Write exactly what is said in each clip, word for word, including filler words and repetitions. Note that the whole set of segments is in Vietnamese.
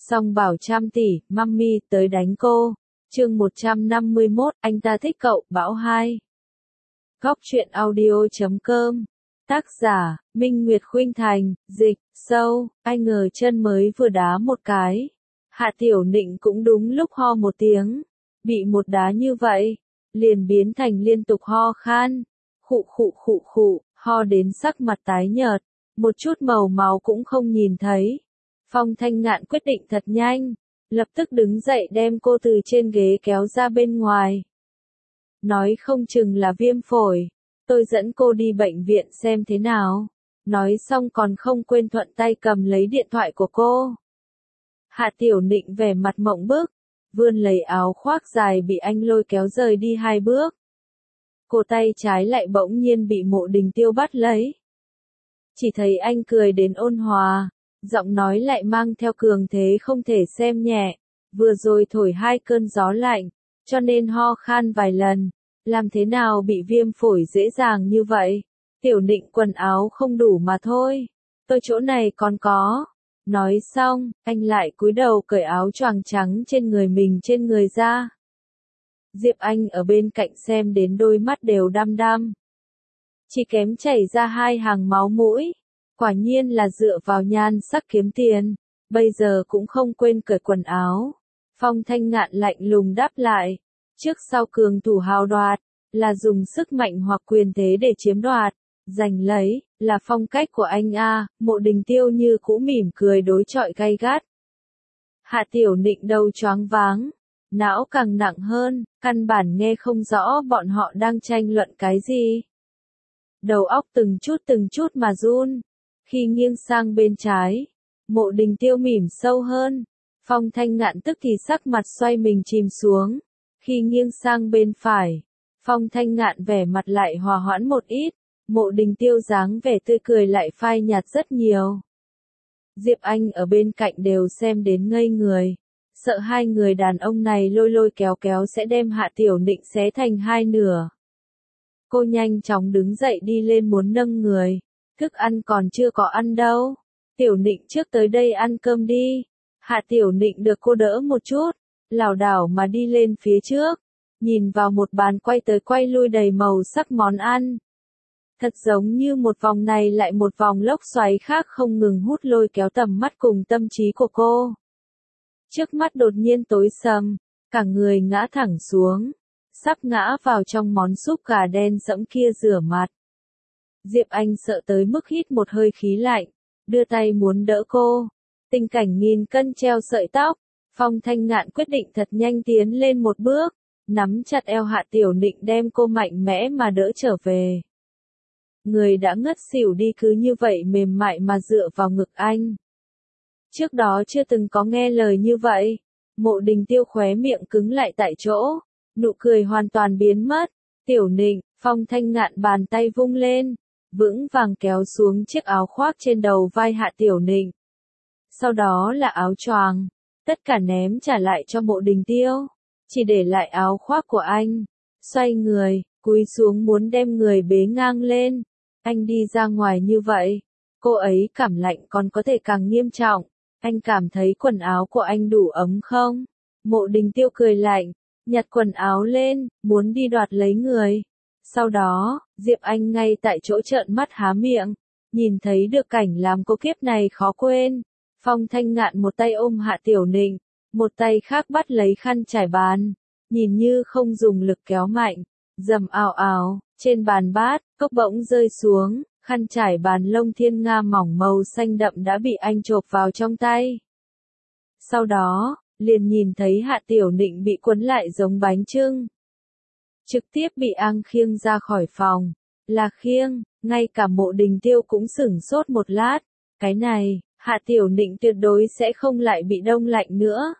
Song bảo trăm tỷ, mummy tới đánh cô. Chương một trăm năm mươi mốt, anh ta thích cậu, Bão hai. Góc truyện audio chấm com. Tác giả, Minh Nguyệt Khuynh Thành, dịch, sâu, ai ngờ chân mới vừa đá một cái. Hạ Tiểu Nịnh cũng đúng lúc ho một tiếng. Bị một đá như vậy, liền biến thành liên tục ho khan. Khụ khụ khụ khụ, ho đến sắc mặt tái nhợt, một chút màu máu cũng không nhìn thấy. Phong Thanh Ngạn quyết định thật nhanh, lập tức đứng dậy đem cô từ trên ghế kéo ra bên ngoài. Nói không chừng là viêm phổi, tôi dẫn cô đi bệnh viện xem thế nào. Nói xong còn không quên thuận tay cầm lấy điện thoại của cô. Hạ Tiểu Nịnh vẻ mặt mộng bức, vươn lấy áo khoác dài bị anh lôi kéo rời đi hai bước. Cổ tay trái lại bỗng nhiên bị Mộ Đình Tiêu bắt lấy. Chỉ thấy anh cười đến ôn hòa, giọng nói lại mang theo cường thế không thể xem nhẹ. Vừa rồi thổi hai cơn gió lạnh, cho nên ho khan vài lần. Làm thế nào bị viêm phổi dễ dàng như vậy? Tiểu Nịnh quần áo không đủ mà thôi. Tôi chỗ này còn có. Nói xong, anh lại cúi đầu cởi áo choàng trắng trên người mình trên người ra. Diệp Anh ở bên cạnh xem đến đôi mắt đều đăm đăm. Chỉ kém chảy ra hai hàng máu mũi. Quả nhiên là dựa vào nhan sắc kiếm tiền, bây giờ cũng không quên cởi quần áo. Phong Thanh Ngạn lạnh lùng đáp lại, trước sau cường thủ hào đoạt, là dùng sức mạnh hoặc quyền thế để chiếm đoạt, giành lấy, là phong cách của anh a. Mộ Đình Tiêu như cũ mỉm cười đối chọi gay gắt. Hạ Tiểu Nịnh đầu choáng váng, não càng nặng hơn, căn bản nghe không rõ bọn họ đang tranh luận cái gì. Đầu óc từng chút từng chút mà run. Khi nghiêng sang bên trái, Mộ Đình Tiêu mỉm sâu hơn. Phong Thanh Ngạn tức thì sắc mặt xoay mình chìm xuống. Khi nghiêng sang bên phải, Phong Thanh Ngạn vẻ mặt lại hòa hoãn một ít. Mộ Đình Tiêu dáng vẻ tươi cười lại phai nhạt rất nhiều. Diệp Anh ở bên cạnh đều xem đến ngây người. Sợ hai người đàn ông này lôi lôi kéo kéo sẽ đem Hạ Tiểu Nịnh xé thành hai nửa. Cô nhanh chóng đứng dậy đi lên muốn nâng người. Thức ăn còn chưa có ăn đâu. Tiểu Nịnh trước tới đây ăn cơm đi. Hạ Tiểu Nịnh được cô đỡ một chút, lảo đảo mà đi lên phía trước, nhìn vào một bàn quay tới quay lui đầy màu sắc món ăn. Thật giống như một vòng này lại một vòng lốc xoáy khác không ngừng hút lôi kéo tầm mắt cùng tâm trí của cô. Trước mắt đột nhiên tối sầm, cả người ngã thẳng xuống, sắp ngã vào trong món súp gà đen sẫm kia rửa mặt. Diệp Anh sợ tới mức hít một hơi khí lạnh, đưa tay muốn đỡ cô. Tình cảnh nghìn cân treo sợi tóc, Phong Thanh Ngạn quyết định thật nhanh tiến lên một bước, nắm chặt eo Hạ Tiểu Nịnh đem cô mạnh mẽ mà đỡ trở về. Người đã ngất xỉu đi cứ như vậy mềm mại mà dựa vào ngực anh. Trước đó chưa từng có nghe lời như vậy. Mộ Đình Tiêu khóe miệng cứng lại tại chỗ, nụ cười hoàn toàn biến mất. Tiểu Nịnh, Phong Thanh Ngạn bàn tay vung lên, vững vàng kéo xuống chiếc áo khoác trên đầu vai Hạ Tiểu Nịnh. Sau đó là áo choàng, tất cả ném trả lại cho Mộ Đình Tiêu, chỉ để lại áo khoác của anh. Xoay người, cúi xuống muốn đem người bế ngang lên. Anh đi ra ngoài như vậy, cô ấy cảm lạnh còn có thể càng nghiêm trọng. Anh cảm thấy quần áo của anh đủ ấm không? Mộ Đình Tiêu cười lạnh, nhặt quần áo lên, muốn đi đoạt lấy người. Sau đó, Diệp Anh ngay tại chỗ trợn mắt há miệng, nhìn thấy được cảnh làm cô kiếp này khó quên. Phong Thanh Ngạn một tay ôm Hạ Tiểu Nịnh, một tay khác bắt lấy khăn trải bàn, nhìn như không dùng lực kéo mạnh, dầm ào ào, trên bàn bát, cốc bỗng rơi xuống, khăn trải bàn lông thiên nga mỏng màu xanh đậm đã bị anh chộp vào trong tay. Sau đó, liền nhìn thấy Hạ Tiểu Nịnh bị cuốn lại giống bánh chưng. Trực tiếp bị ang khiêng ra khỏi phòng. Là khiêng, ngay cả Mộ Đình Tiêu cũng sửng sốt một lát. Cái này, Hạ Tiểu Nịnh tuyệt đối sẽ không lại bị đông lạnh nữa.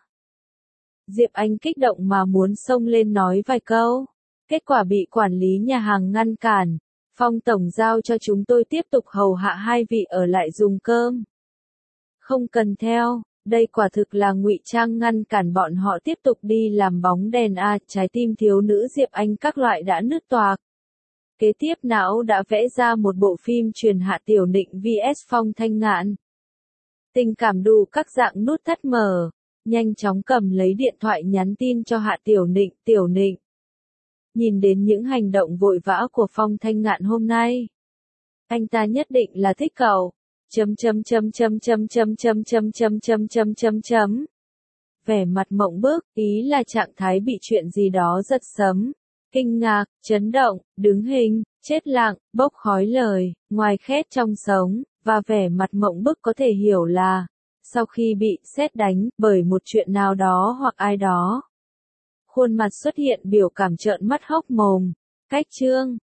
Diệp Anh kích động mà muốn xông lên nói vài câu. Kết quả bị quản lý nhà hàng ngăn cản. Phong tổng giao cho chúng tôi tiếp tục hầu hạ hai vị ở lại dùng cơm. Không cần theo. Đây quả thực là ngụy trang ngăn cản bọn họ tiếp tục đi làm bóng đèn a. Trái tim thiếu nữ Diệp Anh các loại đã nứt toạc. Kế tiếp não đã vẽ ra một bộ phim truyền Hạ Tiểu Nịnh vs Phong Thanh Ngạn. Tình cảm đủ các dạng nút thắt mở, nhanh chóng cầm lấy điện thoại nhắn tin cho Hạ Tiểu Nịnh, Tiểu Nịnh. Nhìn đến những hành động vội vã của Phong Thanh Ngạn hôm nay, anh ta nhất định là thích cậu. Chấm chấm chấm chấm chấm chấm chấm chấm chấm chấm chấm chấm chấm. Vẻ mặt mộng bức, ý là trạng thái bị chuyện gì đó giật sấm, kinh ngạc, chấn động, đứng hình, chết lặng, bốc khói lời, ngoài khét trong sống, và vẻ mặt mộng bức có thể hiểu là sau khi bị sét đánh bởi một chuyện nào đó hoặc ai đó. Khuôn mặt xuất hiện biểu cảm trợn mắt hốc mồm. Cách chương